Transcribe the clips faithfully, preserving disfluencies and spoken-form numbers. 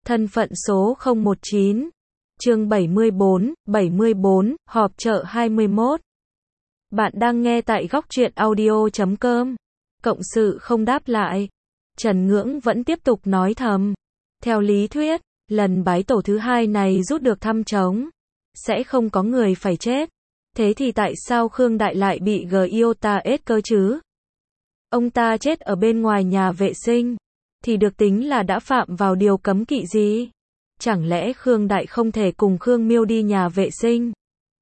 Thân phận số không một chín. Chương bảy mươi bốn, bảy mươi bốn, họp chợ hai mươi mốt. Bạn đang nghe tại góc truyện audio chấm com. Cộng sự không đáp lại. Trần Ngưỡng vẫn tiếp tục nói thầm. Theo lý thuyết, lần bái tổ thứ hai này rút được thăm trống, sẽ không có người phải chết. Thế thì tại sao Khương Đại lại bị Giota ết cơ chứ? Ông ta chết ở bên ngoài nhà vệ sinh, thì được tính là đã phạm vào điều cấm kỵ gì? Chẳng lẽ Khương Đại không thể cùng Khương Miêu đi nhà vệ sinh?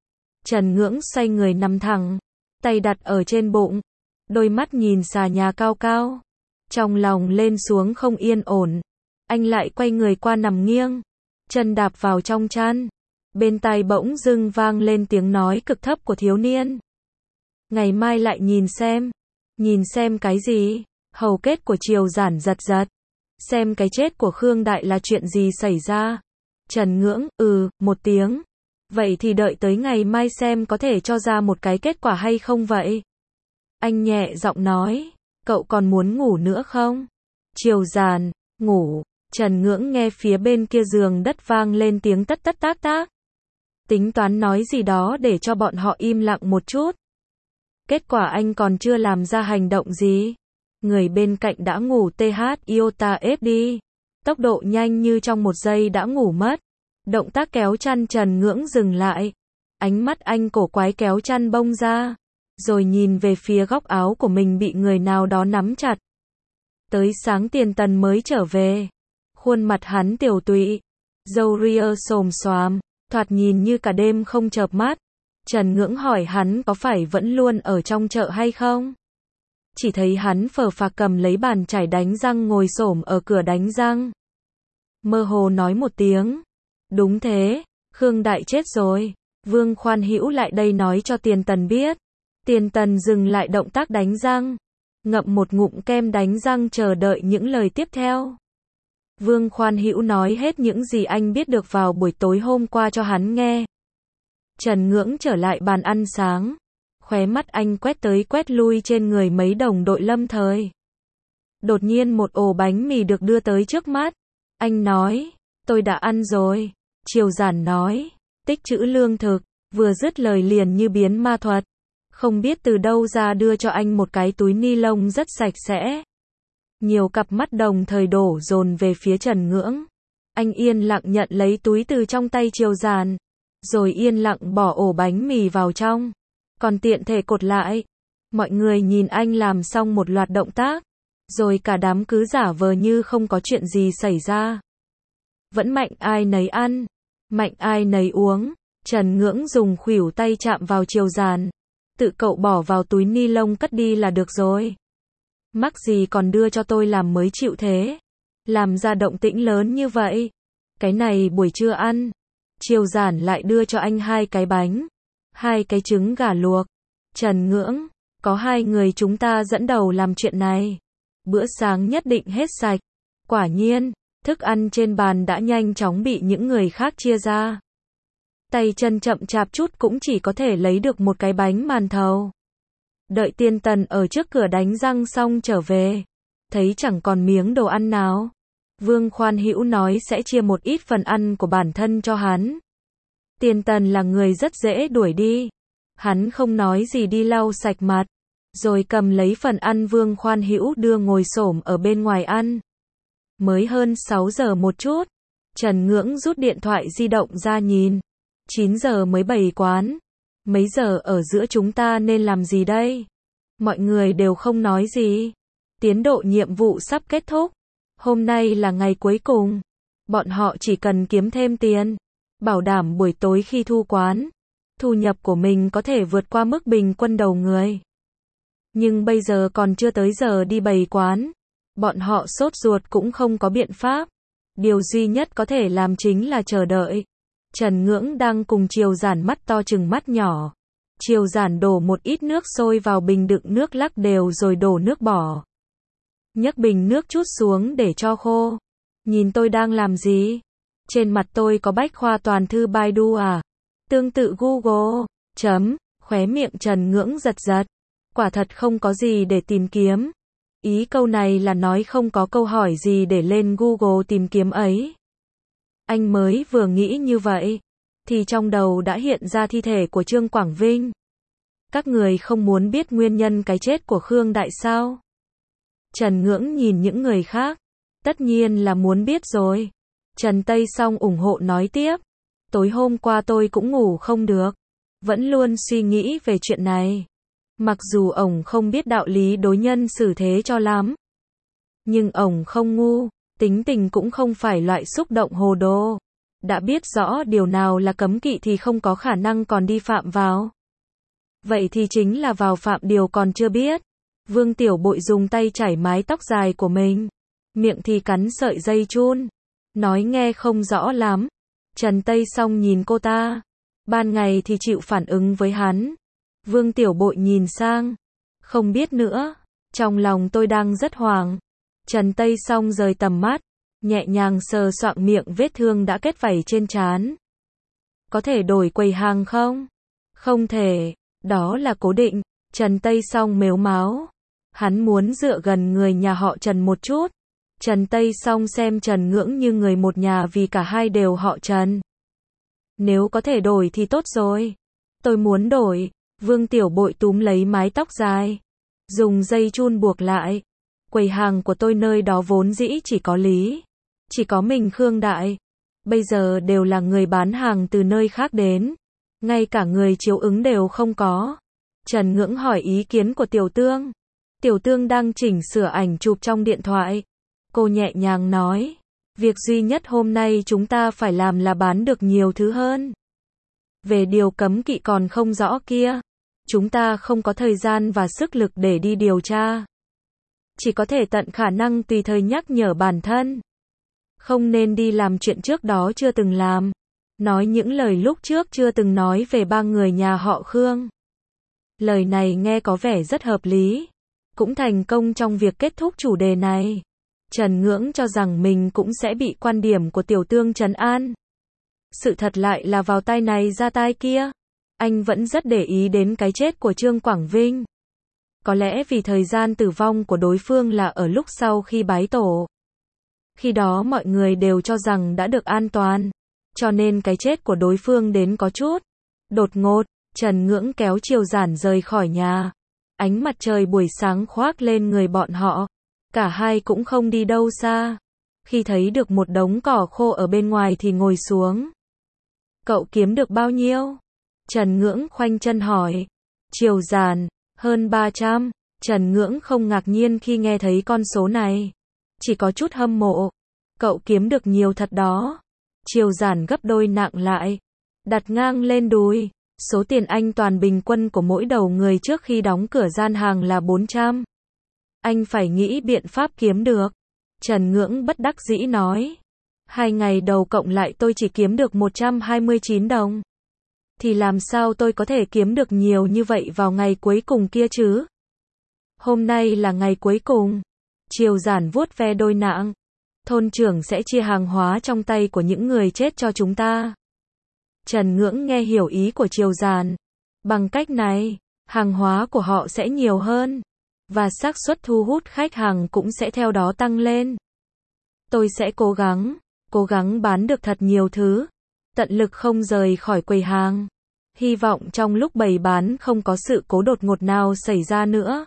Trần Ngưỡng xoay người nằm thẳng, tay đặt ở trên bụng, đôi mắt nhìn xà nhà cao cao. Trong lòng lên xuống không yên ổn, anh lại quay người qua nằm nghiêng, chân đạp vào trong chăn. Bên tai bỗng dưng vang lên tiếng nói cực thấp của thiếu niên. Ngày mai lại nhìn xem. Nhìn xem cái gì? Hầu kết của Triều Giản giật giật. Xem cái chết của Khương Đại là chuyện gì xảy ra? Trần Ngưỡng, ừ, một tiếng. Vậy thì đợi tới ngày mai xem có thể cho ra một cái kết quả hay không vậy? Anh nhẹ giọng nói, cậu còn muốn ngủ nữa không? Triều Giản, ngủ. Trần Ngưỡng nghe phía bên kia giường đất vang lên tiếng tất tất tác tác. Tính toán nói gì đó để cho bọn họ im lặng một chút. Kết quả anh còn chưa làm ra hành động gì. Người bên cạnh đã ngủ th iota ép đi. Tốc độ nhanh như trong một giây đã ngủ mất. Động tác kéo chăn Trần Ngưỡng dừng lại. Ánh mắt anh cổ quái kéo chăn bông ra. Rồi nhìn về phía góc áo của mình bị người nào đó nắm chặt. Tới sáng Tiền Tần mới trở về. Khuôn mặt hắn tiểu tụy. Râu ria xồm xoàm. Thoạt nhìn như cả đêm không chợp mắt. Trần Ngưỡng hỏi hắn có phải vẫn luôn ở trong chợ hay không? Chỉ thấy hắn phờ phạc cầm lấy bàn chải đánh răng ngồi xổm ở cửa đánh răng. Mơ hồ nói một tiếng. Đúng thế, Khương Đại chết rồi. Vương Khoan Hữu lại đây nói cho Tiền Tần biết. Tiền Tần dừng lại động tác đánh răng. Ngậm một ngụm kem đánh răng chờ đợi những lời tiếp theo. Vương Khoan Hữu nói hết những gì anh biết được vào buổi tối hôm qua cho hắn nghe. Trần Ngưỡng trở lại bàn ăn sáng. Khóe mắt anh quét tới quét lui trên người mấy đồng đội lâm thời. Đột nhiên một ổ bánh mì được đưa tới trước mắt. Anh nói, tôi đã ăn rồi. Triều Giản nói, tích trữ lương thực. Vừa dứt lời liền như biến ma thuật. Không biết từ đâu ra đưa cho anh một cái túi ni lông rất sạch sẽ. Nhiều cặp mắt đồng thời đổ dồn về phía Trần Ngưỡng. Anh yên lặng nhận lấy túi từ trong tay Triều Giản. Rồi yên lặng bỏ ổ bánh mì vào trong. Còn tiện thể cột lại. Mọi người nhìn anh làm xong một loạt động tác. Rồi cả đám cứ giả vờ như không có chuyện gì xảy ra. Vẫn mạnh ai nấy ăn. Mạnh ai nấy uống. Trần Ngưỡng dùng khuỷu tay chạm vào Triều Giản. Tự cậu bỏ vào túi ni lông cất đi là được rồi. Mắc gì còn đưa cho tôi làm mới chịu thế. Làm ra động tĩnh lớn như vậy. Cái này buổi trưa ăn. Triều Giản lại đưa cho anh hai cái bánh. Hai cái trứng gà luộc. Trần Ngưỡng, có hai người chúng ta dẫn đầu làm chuyện này. Bữa sáng nhất định hết sạch. Quả nhiên, thức ăn trên bàn đã nhanh chóng bị những người khác chia ra. Tay chân chậm chạp chút cũng chỉ có thể lấy được một cái bánh màn thầu. Đợi Tiên Tần ở trước cửa đánh răng xong trở về. Thấy chẳng còn miếng đồ ăn nào. Vương Khoan Hữu nói sẽ chia một ít phần ăn của bản thân cho hắn. Tiền Tần là người rất dễ đuổi đi. Hắn không nói gì đi lau sạch mặt. Rồi cầm lấy phần ăn Vương Khoan Hữu đưa ngồi xổm ở bên ngoài ăn. Mới hơn sáu giờ một chút. Trần Ngưỡng rút điện thoại di động ra nhìn. chín giờ mới bày quán. Mấy giờ ở giữa chúng ta nên làm gì đây? Mọi người đều không nói gì. Tiến độ nhiệm vụ sắp kết thúc. Hôm nay là ngày cuối cùng. Bọn họ chỉ cần kiếm thêm tiền. Bảo đảm buổi tối khi thu quán. Thu nhập của mình có thể vượt qua mức bình quân đầu người. Nhưng bây giờ còn chưa tới giờ đi bày quán. Bọn họ sốt ruột cũng không có biện pháp. Điều duy nhất có thể làm chính là chờ đợi. Trần Ngưỡng đang cùng Triều Giản mắt to chừng mắt nhỏ. Triều Giản đổ một ít nước sôi vào bình đựng nước lắc đều rồi đổ nước bỏ. Nhấc bình nước chút xuống để cho khô. Nhìn tôi đang làm gì? Trên mặt tôi có bách khoa toàn thư Baidu à? Tương tự Google. Chấm. Khóe miệng Trần Ngưỡng giật giật. Quả thật không có gì để tìm kiếm. Ý câu này là nói không có câu hỏi gì để lên Google tìm kiếm ấy. Anh mới vừa nghĩ như vậy, thì trong đầu đã hiện ra thi thể của Trương Quảng Vinh. Các người không muốn biết nguyên nhân cái chết của Khương Đại sao? Trần Ngưỡng nhìn những người khác. Tất nhiên là muốn biết rồi. Trần Tây Song ủng hộ nói tiếp. Tối hôm qua tôi cũng ngủ không được. Vẫn luôn suy nghĩ về chuyện này. Mặc dù ổng không biết đạo lý đối nhân xử thế cho lắm. Nhưng ổng không ngu. Tính tình cũng không phải loại xúc động hồ đồ. Đã biết rõ điều nào là cấm kỵ thì không có khả năng còn đi phạm vào. Vậy thì chính là vào phạm điều còn chưa biết. Vương Tiểu Bội dùng tay chải mái tóc dài của mình. Miệng thì cắn sợi dây chun. Nói nghe không rõ lắm. Trần Tây Song nhìn cô ta. Ban ngày thì chịu phản ứng với hắn. Vương Tiểu Bội nhìn sang. Không biết nữa. Trong lòng tôi đang rất hoảng. Trần Tây Song rời tầm mắt. Nhẹ nhàng sờ soạng miệng vết thương đã kết vảy trên trán. Có thể đổi quầy hàng không? Không thể. Đó là cố định. Trần Tây Song mếu máo. Hắn muốn dựa gần người nhà họ Trần một chút. Trần Tây Song xem Trần Ngưỡng như người một nhà vì cả hai đều họ Trần. Nếu có thể đổi thì tốt rồi. Tôi muốn đổi. Vương Tiểu Bội túm lấy mái tóc dài. Dùng dây chun buộc lại. Quầy hàng của tôi nơi đó vốn dĩ chỉ có Lý. Chỉ có mình Khương Đại. Bây giờ đều là người bán hàng từ nơi khác đến. Ngay cả người chiếu ứng đều không có. Trần Ngưỡng hỏi ý kiến của Tiểu Tương. Tiểu Tương đang chỉnh sửa ảnh chụp trong điện thoại. Cô nhẹ nhàng nói. Việc duy nhất hôm nay chúng ta phải làm là bán được nhiều thứ hơn. Về điều cấm kỵ còn không rõ kia. Chúng ta không có thời gian và sức lực để đi điều tra. Chỉ có thể tận khả năng tùy thời nhắc nhở bản thân. Không nên đi làm chuyện trước đó chưa từng làm. Nói những lời lúc trước chưa từng nói về ba người nhà họ Khương. Lời này nghe có vẻ rất hợp lý. Cũng thành công trong việc kết thúc chủ đề này. Trần Ngưỡng cho rằng mình cũng sẽ bị quan điểm của Tiểu Tương trấn an. Sự thật lại là vào tai này ra tai kia. Anh vẫn rất để ý đến cái chết của Trương Quảng Vinh. Có lẽ vì thời gian tử vong của đối phương là ở lúc sau khi bái tổ. Khi đó mọi người đều cho rằng đã được an toàn. Cho nên cái chết của đối phương đến có chút đột ngột. Trần Ngưỡng kéo Triều Giản rời khỏi nhà. Ánh mặt trời buổi sáng khoác lên người bọn họ. Cả hai cũng không đi đâu xa. Khi thấy được một đống cỏ khô ở bên ngoài thì ngồi xuống. Cậu kiếm được bao nhiêu? Trần Ngưỡng khoanh chân hỏi. Triều Giản, hơn ba trăm. Trần Ngưỡng không ngạc nhiên khi nghe thấy con số này. Chỉ có chút hâm mộ. Cậu kiếm được nhiều thật đó. Triều Giản gấp đôi nặng lại. Đặt ngang lên đùi. Số tiền anh toàn bình quân của mỗi đầu người trước khi đóng cửa gian hàng là bốn trăm. Anh phải nghĩ biện pháp kiếm được. Trần Ngưỡng bất đắc dĩ nói. Hai ngày đầu cộng lại tôi chỉ kiếm được một trăm hai mươi chín đồng. Thì làm sao tôi có thể kiếm được nhiều như vậy vào ngày cuối cùng kia chứ? Hôm nay là ngày cuối cùng. Triều Giản vuốt ve đôi nạng. Thôn trưởng sẽ chia hàng hóa trong tay của những người chết cho chúng ta. Trần Ngưỡng nghe hiểu ý của Triều Giản. Bằng cách này, hàng hóa của họ sẽ nhiều hơn. Và xác suất thu hút khách hàng cũng sẽ theo đó tăng lên. Tôi sẽ cố gắng, cố gắng bán được thật nhiều thứ. Tận lực không rời khỏi quầy hàng. Hy vọng trong lúc bày bán không có sự cố đột ngột nào xảy ra nữa.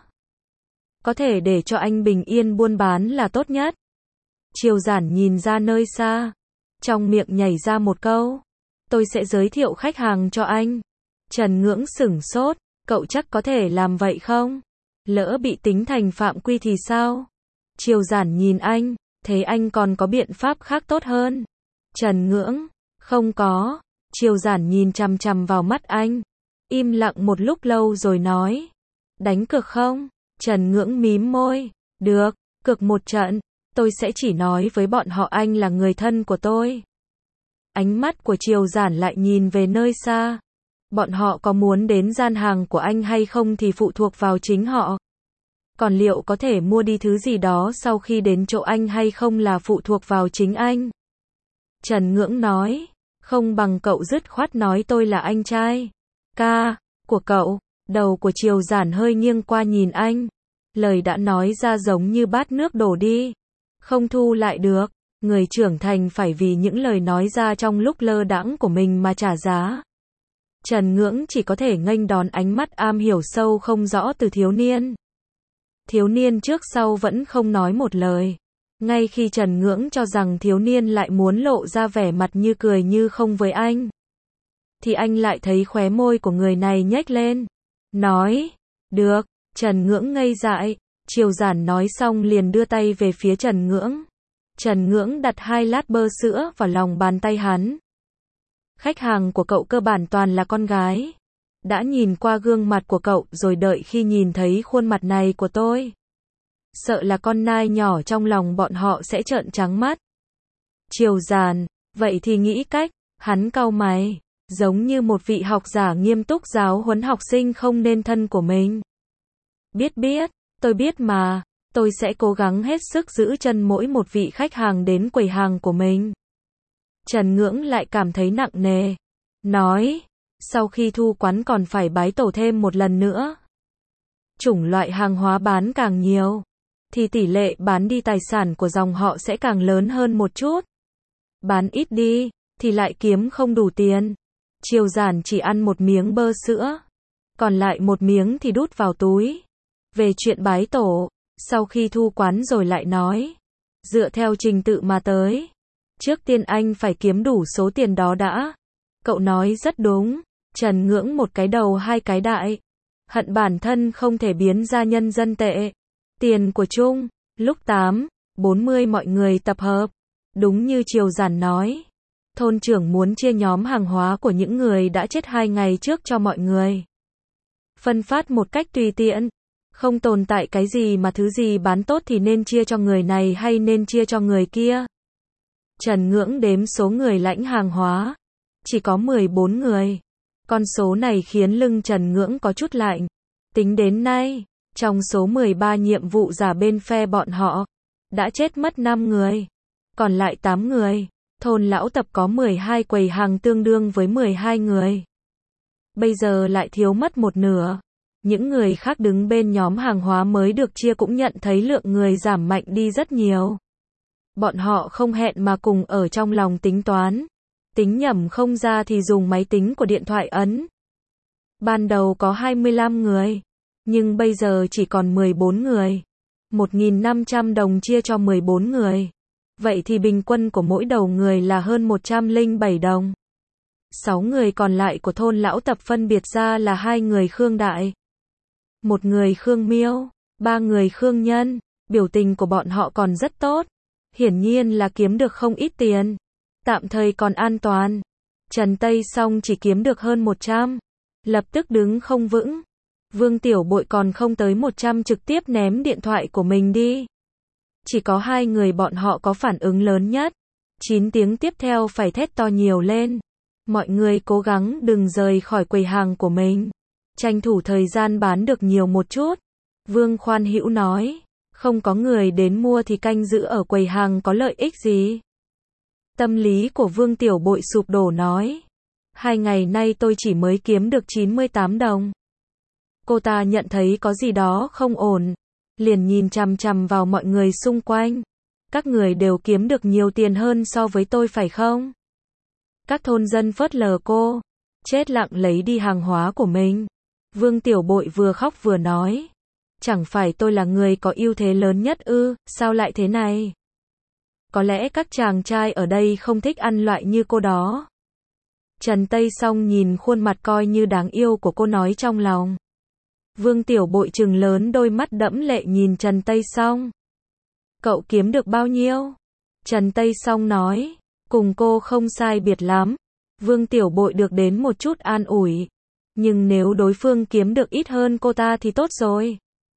Có thể để cho anh bình yên buôn bán là tốt nhất. Triều Giản nhìn ra nơi xa. Trong miệng nhảy ra một câu. Tôi sẽ giới thiệu khách hàng cho anh. Trần Ngưỡng sửng sốt. Cậu chắc có thể làm vậy không? Lỡ bị tính thành phạm quy thì sao? Triều Giản nhìn anh. Thế anh còn có biện pháp khác tốt hơn? Trần Ngưỡng. Không có. Triều Giản nhìn chằm chằm vào mắt anh. Im lặng một lúc lâu rồi nói. Đánh cược không? Trần Ngưỡng mím môi. Được, cược một trận. Tôi sẽ chỉ nói với bọn họ anh là người thân của tôi. Ánh mắt của Triều Giản lại nhìn về nơi xa. Bọn họ có muốn đến gian hàng của anh hay không thì phụ thuộc vào chính họ. Còn liệu có thể mua đi thứ gì đó sau khi đến chỗ anh hay không là phụ thuộc vào chính anh. Trần Ngưỡng nói. Không bằng cậu dứt khoát nói tôi là anh trai ca của cậu. Đầu của Triều Giản hơi nghiêng qua nhìn anh. Lời đã nói ra giống như bát nước đổ đi. Không thu lại được. Người trưởng thành phải vì những lời nói ra trong lúc lơ đãng của mình mà trả giá. Trần Ngưỡng chỉ có thể nghênh đón ánh mắt am hiểu sâu không rõ từ thiếu niên. Thiếu niên trước sau vẫn không nói một lời. Ngay khi Trần Ngưỡng cho rằng thiếu niên lại muốn lộ ra vẻ mặt như cười như không với anh, thì anh lại thấy khóe môi của người này nhếch lên. Nói, được, Trần Ngưỡng ngây dại. Triều Giản nói xong liền đưa tay về phía Trần Ngưỡng. Trần Ngưỡng đặt hai lát bơ sữa vào lòng bàn tay hắn. Khách hàng của cậu cơ bản toàn là con gái. Đã nhìn qua gương mặt của cậu rồi, đợi khi nhìn thấy khuôn mặt này của tôi, sợ là con nai nhỏ trong lòng bọn họ sẽ trợn trắng mắt. Triều Giản, vậy thì nghĩ cách. Hắn cau mày, giống như một vị học giả nghiêm túc giáo huấn học sinh không nên thân của mình. Biết biết, tôi biết mà, tôi sẽ cố gắng hết sức giữ chân mỗi một vị khách hàng đến quầy hàng của mình. Trần Ngưỡng lại cảm thấy nặng nề. Nói, sau khi thu quán còn phải bái tổ thêm một lần nữa. Chủng loại hàng hóa bán càng nhiều, thì tỷ lệ bán đi tài sản của dòng họ sẽ càng lớn hơn một chút. Bán ít đi, thì lại kiếm không đủ tiền. Triều Giản chỉ ăn một miếng bơ sữa, còn lại một miếng thì đút vào túi. Về chuyện bái tổ, sau khi thu quán rồi lại nói. Dựa theo trình tự mà tới. Trước tiên anh phải kiếm đủ số tiền đó đã. Cậu nói rất đúng. Trần Ngưỡng một cái đầu hai cái đại. Hận bản thân không thể biến ra nhân dân tệ. Tiền của chung. Lúc tám bốn mươi mọi người tập hợp. Đúng như Triều Giản nói. Thôn trưởng muốn chia nhóm hàng hóa của những người đã chết hai ngày trước cho mọi người. Phân phát một cách tùy tiện. Không tồn tại cái gì mà thứ gì bán tốt thì nên chia cho người này hay nên chia cho người kia. Trần Ngưỡng đếm số người lãnh hàng hóa. Chỉ có mười bốn người. Con số này khiến lưng Trần Ngưỡng có chút lạnh. Tính đến nay, trong số mười ba nhiệm vụ giả bên phe bọn họ, đã chết mất năm người. Còn lại tám người. Thôn lão tập có mười hai quầy hàng tương đương với mười hai người. Bây giờ lại thiếu mất một nửa. Những người khác đứng bên nhóm hàng hóa mới được chia cũng nhận thấy lượng người giảm mạnh đi rất nhiều. Bọn họ không hẹn mà cùng ở trong lòng tính toán. Tính nhẩm không ra thì dùng máy tính của điện thoại ấn. Ban đầu có hai mươi lăm người, nhưng bây giờ chỉ còn mười bốn người. một nghìn năm trăm đồng chia cho mười bốn người. Vậy thì bình quân của mỗi đầu người là hơn một trăm lẻ bảy đồng. sáu người còn lại của thôn lão tập phân biệt ra là hai người Khương Đại, một người Khương Miêu, ba người Khương Nhân. Biểu tình của bọn họ còn rất tốt. Hiển nhiên là kiếm được không ít tiền. Tạm thời còn an toàn. Trần Tây Song chỉ kiếm được hơn một trăm. Lập tức đứng không vững. Vương Tiểu Bội còn không tới một trăm trực tiếp ném điện thoại của mình đi. Chỉ có hai người bọn họ có phản ứng lớn nhất. chín tiếng tiếp theo phải thét to nhiều lên. Mọi người cố gắng đừng rời khỏi quầy hàng của mình. Tranh thủ thời gian bán được nhiều một chút. Vương Khoan Hữu nói. Không có người đến mua thì canh giữ ở quầy hàng có lợi ích gì. Tâm lý của Vương Tiểu Bội sụp đổ nói. Hai ngày nay tôi chỉ mới kiếm được chín mươi tám đồng. Cô ta nhận thấy có gì đó không ổn. Liền nhìn chằm chằm vào mọi người xung quanh. Các người đều kiếm được nhiều tiền hơn so với tôi phải không? Các thôn dân phớt lờ cô. Chết lặng lấy đi hàng hóa của mình. Vương Tiểu Bội vừa khóc vừa nói. Chẳng phải tôi là người có ưu thế lớn nhất ư, sao lại thế này? Có lẽ các chàng trai ở đây không thích ăn loại như cô đó. Trần Tây Song nhìn khuôn mặt coi như đáng yêu của cô nói trong lòng. Vương Tiểu Bội trừng lớn đôi mắt đẫm lệ nhìn Trần Tây Song. Cậu kiếm được bao nhiêu? Trần Tây Song nói. Cùng cô không sai biệt lắm. Vương Tiểu Bội được đến một chút an ủi. Nhưng nếu đối phương kiếm được ít hơn cô ta thì tốt rồi.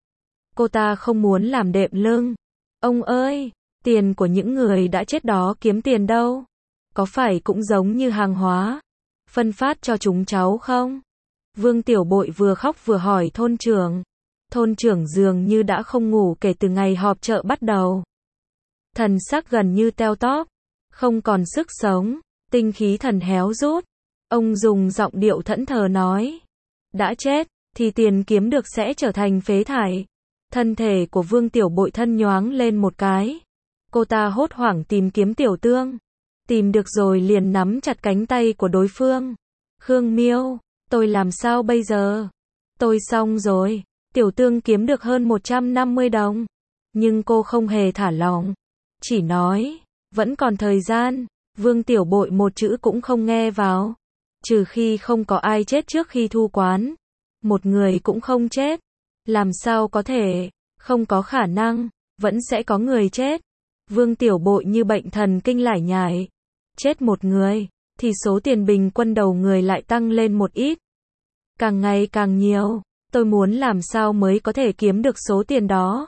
Cô ta không muốn làm đệm lưng. Ông ơi, tiền của những người đã chết đó kiếm tiền đâu? Có phải cũng giống như hàng hóa? Phân phát cho chúng cháu không? Vương Tiểu Bội vừa khóc vừa hỏi thôn trưởng. Thôn trưởng dường như đã không ngủ kể từ ngày họp chợ bắt đầu. Thần sắc gần như teo tóp. Không còn sức sống. Tinh khí thần héo rút. Ông dùng giọng điệu thẫn thờ nói. Đã chết, thì tiền kiếm được sẽ trở thành phế thải. Thân thể của Vương Tiểu Bội thân nhoáng lên một cái. Cô ta hốt hoảng tìm kiếm Tiểu Tương. Tìm được rồi liền nắm chặt cánh tay của đối phương. Khương Miêu, tôi làm sao bây giờ? Tôi xong rồi. Tiểu Tương kiếm được hơn một trăm năm mươi đồng. Nhưng cô không hề thả lỏng. Chỉ nói, vẫn còn thời gian. Vương Tiểu Bội một chữ cũng không nghe vào. Trừ khi không có ai chết trước khi thu quán. Một người cũng không chết. Làm sao có thể? Không có khả năng. Vẫn sẽ có người chết. Vương Tiểu Bội như bệnh thần kinh lải nhải. Chết một người, thì số tiền bình quân đầu người lại tăng lên một ít. Càng ngày càng nhiều. Tôi muốn làm sao mới có thể kiếm được số tiền đó.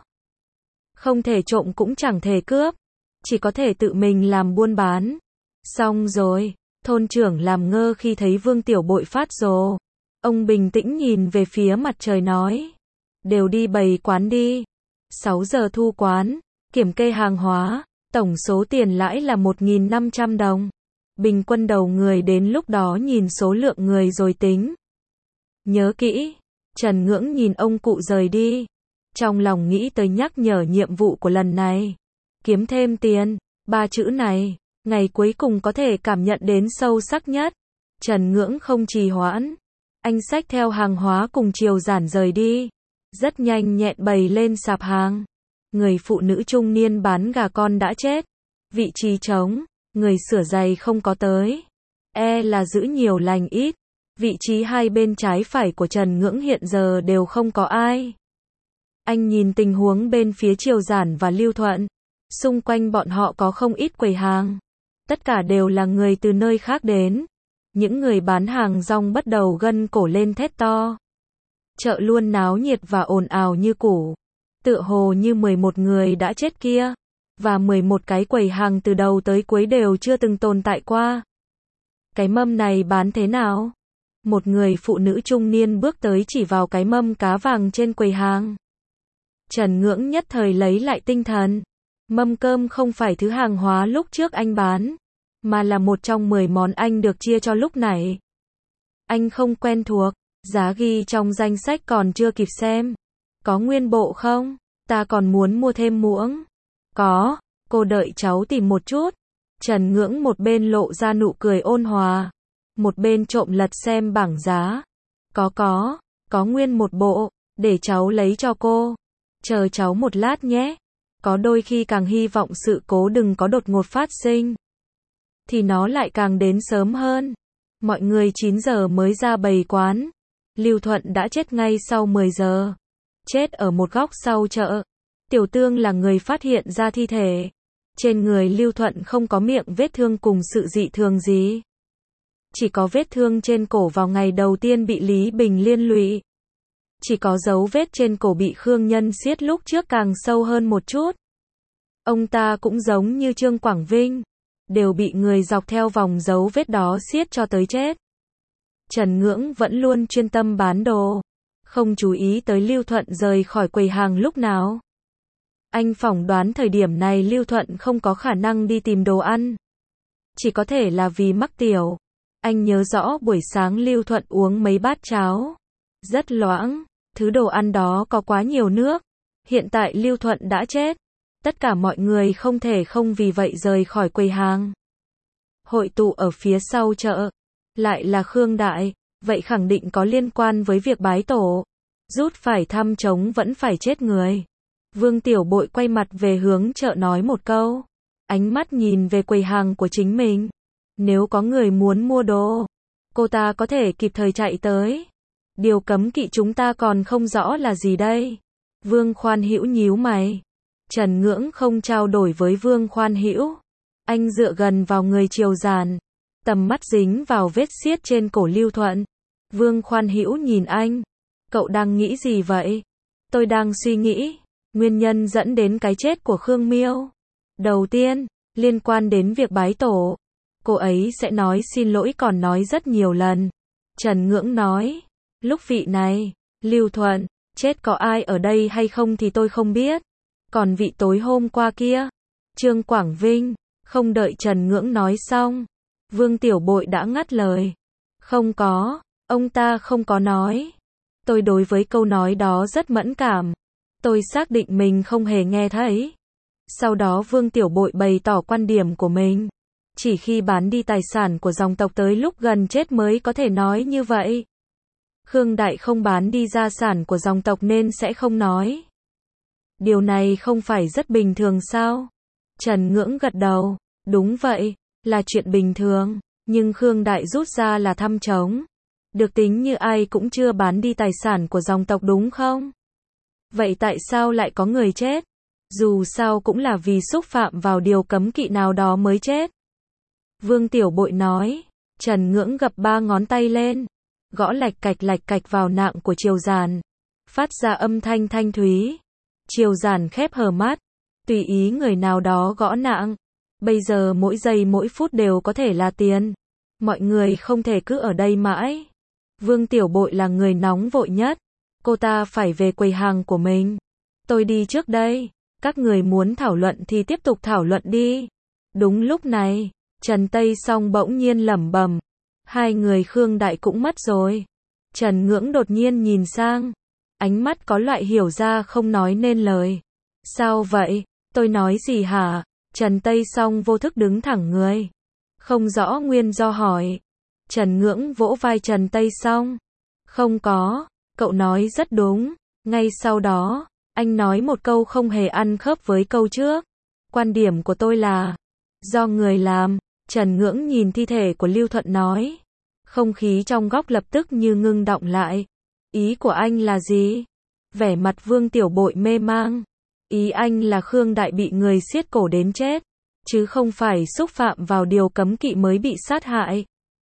Không thể trộm cũng chẳng thể cướp. Chỉ có thể tự mình làm buôn bán. Xong rồi. Thôn trưởng làm ngơ khi thấy Vương Tiểu Bội phát rồ. Ông bình tĩnh nhìn về phía mặt trời nói. Đều đi bày quán đi. sáu giờ thu quán. Kiểm kê hàng hóa. Tổng số tiền lãi là một nghìn năm trăm đồng. Bình quân đầu người đến lúc đó nhìn số lượng người rồi tính. Nhớ kỹ. Trần Ngưỡng nhìn ông cụ rời đi. Trong lòng nghĩ tới nhắc nhở nhiệm vụ của lần này. Kiếm thêm tiền. Ba chữ này. Ngày cuối cùng có thể cảm nhận đến sâu sắc nhất. Trần Ngưỡng không trì hoãn. Anh xách theo hàng hóa cùng Triều Giản rời đi. Rất nhanh nhẹn bày lên sạp hàng. Người phụ nữ trung niên bán gà con đã chết. Vị trí trống. Người sửa giày không có tới. E là giữ nhiều lành ít. Vị trí hai bên trái phải của Trần Ngưỡng hiện giờ đều không có ai. Anh nhìn tình huống bên phía Triều Giản và Lưu Thuận. Xung quanh bọn họ có không ít quầy hàng. Tất cả đều là người từ nơi khác đến. Những người bán hàng rong bắt đầu gân cổ lên thét to. Chợ luôn náo nhiệt và ồn ào như cũ. Tựa hồ như mười một người đã chết kia. Và mười một cái quầy hàng từ đầu tới cuối đều chưa từng tồn tại qua. Cái mâm này bán thế nào? Một người phụ nữ trung niên bước tới chỉ vào cái mâm cá vàng trên quầy hàng. Trần Ngưỡng nhất thời lấy lại tinh thần. Mâm cơm không phải thứ hàng hóa lúc trước anh bán, mà là một trong mười món anh được chia cho lúc này. Anh không quen thuộc, giá ghi trong danh sách còn chưa kịp xem. Có nguyên bộ không? Ta còn muốn mua thêm muỗng. Có, cô đợi cháu tìm một chút. Trần Ngưỡng một bên lộ ra nụ cười ôn hòa, một bên trộm lật xem bảng giá. Có có, có nguyên một bộ, để cháu lấy cho cô. Chờ cháu một lát nhé. Có đôi khi càng hy vọng sự cố đừng có đột ngột phát sinh, thì nó lại càng đến sớm hơn. Mọi người chín giờ mới ra bày quán. Lưu Thuận đã chết ngay sau mười giờ. Chết ở một góc sau chợ. Tiểu Tương là người phát hiện ra thi thể. Trên người Lưu Thuận không có miệng vết thương cùng sự dị thường gì. Chỉ có vết thương trên cổ vào ngày đầu tiên bị Lý Bình liên lụy. Chỉ có dấu vết trên cổ bị Khương Nhân siết lúc trước càng sâu hơn một chút. Ông ta cũng giống như Trương Quảng Vinh, đều bị người dọc theo vòng dấu vết đó siết cho tới chết. Trần Ngưỡng vẫn luôn chuyên tâm bán đồ, không chú ý tới Lưu Thuận rời khỏi quầy hàng lúc nào. Anh phỏng đoán thời điểm này Lưu Thuận không có khả năng đi tìm đồ ăn. Chỉ có thể là vì mắc tiểu. Anh nhớ rõ buổi sáng Lưu Thuận uống mấy bát cháo. Rất loãng, thứ đồ ăn đó có quá nhiều nước. Hiện tại Lưu Thuận đã chết. Tất cả mọi người không thể không vì vậy rời khỏi quầy hàng. Hội tụ ở phía sau chợ. Lại là Khương Đại, vậy khẳng định có liên quan với việc bái tổ. Rút phải thăm trống vẫn phải chết người. Vương Tiểu Bội quay mặt về hướng chợ nói một câu. Ánh mắt nhìn về quầy hàng của chính mình. Nếu có người muốn mua đồ, cô ta có thể kịp thời chạy tới. Điều cấm kỵ chúng ta còn không rõ là gì đây? Vương Khoan Hữu nhíu mày. Trần Ngưỡng không trao đổi với Vương Khoan Hữu. Anh dựa gần vào người Triều Giản. Tầm mắt dính vào vết xiết trên cổ Lưu Thuận. Vương Khoan Hữu nhìn anh. Cậu đang nghĩ gì vậy? Tôi đang suy nghĩ. Nguyên nhân dẫn đến cái chết của Khương Miêu. Đầu tiên, liên quan đến việc bái tổ. Cô ấy sẽ nói xin lỗi còn nói rất nhiều lần. Trần Ngưỡng nói. Lúc vị này, Lưu Thuận, chết có ai ở đây hay không thì tôi không biết. Còn vị tối hôm qua kia, Trương Quảng Vinh, không đợi Trần Ngưỡng nói xong. Vương Tiểu Bội đã ngắt lời. Không có, ông ta không có nói. Tôi đối với câu nói đó rất mẫn cảm. Tôi xác định mình không hề nghe thấy. Sau đó Vương Tiểu Bội bày tỏ quan điểm của mình. Chỉ khi bán đi tài sản của dòng tộc tới lúc gần chết mới có thể nói như vậy. Khương Đại không bán đi gia sản của dòng tộc nên sẽ không nói. Điều này không phải rất bình thường sao? Trần Ngưỡng gật đầu. Đúng vậy, là chuyện bình thường. Nhưng Khương Đại rút ra là thăm trống. Được tính như ai cũng chưa bán đi tài sản của dòng tộc đúng không? Vậy tại sao lại có người chết? Dù sao cũng là vì xúc phạm vào điều cấm kỵ nào đó mới chết. Vương Tiểu Bội nói. Trần Ngưỡng gập ba ngón tay lên. Gõ lạch cạch lạch cạch vào nạng của Triều Giản. Phát ra âm thanh thanh thúy. Triều Giản khép hờ mắt. Tùy ý người nào đó gõ nạng. Bây giờ mỗi giây mỗi phút đều có thể là tiền. Mọi người không thể cứ ở đây mãi. Vương Tiểu Bội là người nóng vội nhất. Cô ta phải về quầy hàng của mình. Tôi đi trước đây. Các người muốn thảo luận thì tiếp tục thảo luận đi. Đúng lúc này, Trần Tây Song bỗng nhiên lẩm bẩm. Hai người Khương Đại cũng mất rồi. Trần Ngưỡng đột nhiên nhìn sang. Ánh mắt có loại hiểu ra không nói nên lời. Sao vậy? Tôi nói gì hả? Trần Tây Song vô thức đứng thẳng người. Không rõ nguyên do hỏi. Trần Ngưỡng vỗ vai Trần Tây Song. Không có, cậu nói rất đúng. Ngay sau đó, anh nói một câu không hề ăn khớp với câu trước. Quan điểm của tôi là do người làm. Trần Ngưỡng nhìn thi thể của Lưu Thuận nói. Không khí trong góc lập tức như ngưng đọng lại. Ý của anh là gì? Vẻ mặt Vương Tiểu Bội mê mang. Ý anh là Khương Đại bị người siết cổ đến chết, chứ không phải xúc phạm vào điều cấm kỵ mới bị sát hại.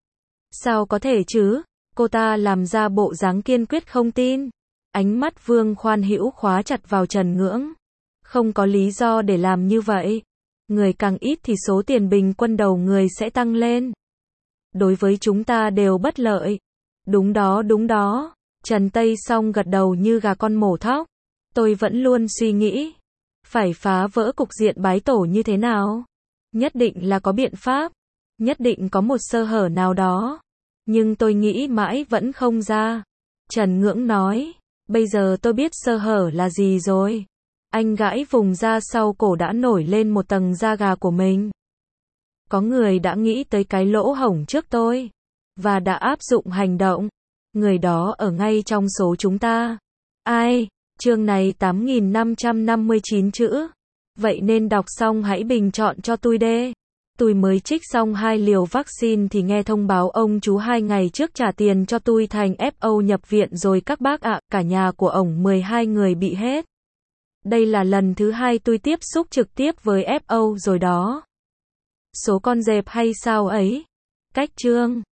Sao có thể chứ? Cô ta làm ra bộ dáng kiên quyết không tin. Ánh mắt Vương Khoan Hữu khóa chặt vào Trần Ngưỡng. Không có lý do để làm như vậy. Người càng ít thì số tiền bình quân đầu người sẽ tăng lên. Đối với chúng ta đều bất lợi. Đúng đó, đúng đó. Trần Tây Song gật đầu như gà con mổ thóc. Tôi vẫn luôn suy nghĩ, phải phá vỡ cục diện bái tổ như thế nào? Nhất định là có biện pháp, nhất định có một sơ hở nào đó. Nhưng tôi nghĩ mãi vẫn không ra. Trần Ngưỡng nói, bây giờ tôi biết sơ hở là gì rồi. Anh gãi vùng da sau cổ đã nổi lên một tầng da gà của mình. Có người đã nghĩ tới cái lỗ hổng trước tôi, và đã áp dụng hành động. Người đó ở ngay trong số chúng ta. Ai? Chương này tám nghìn năm trăm năm mươi chín chữ. Vậy nên đọc xong hãy bình chọn cho tôi đê. Tôi mới trích xong hai liều vaccine thì nghe thông báo ông chú hai ngày trước trả tiền cho tôi thành ép ô nhập viện rồi các bác ạ, cả nhà của ổng mười hai người bị hết. Đây là lần thứ hai tôi tiếp xúc trực tiếp với ép ô rồi đó. Số con dẹp hay sao ấy? Cách chương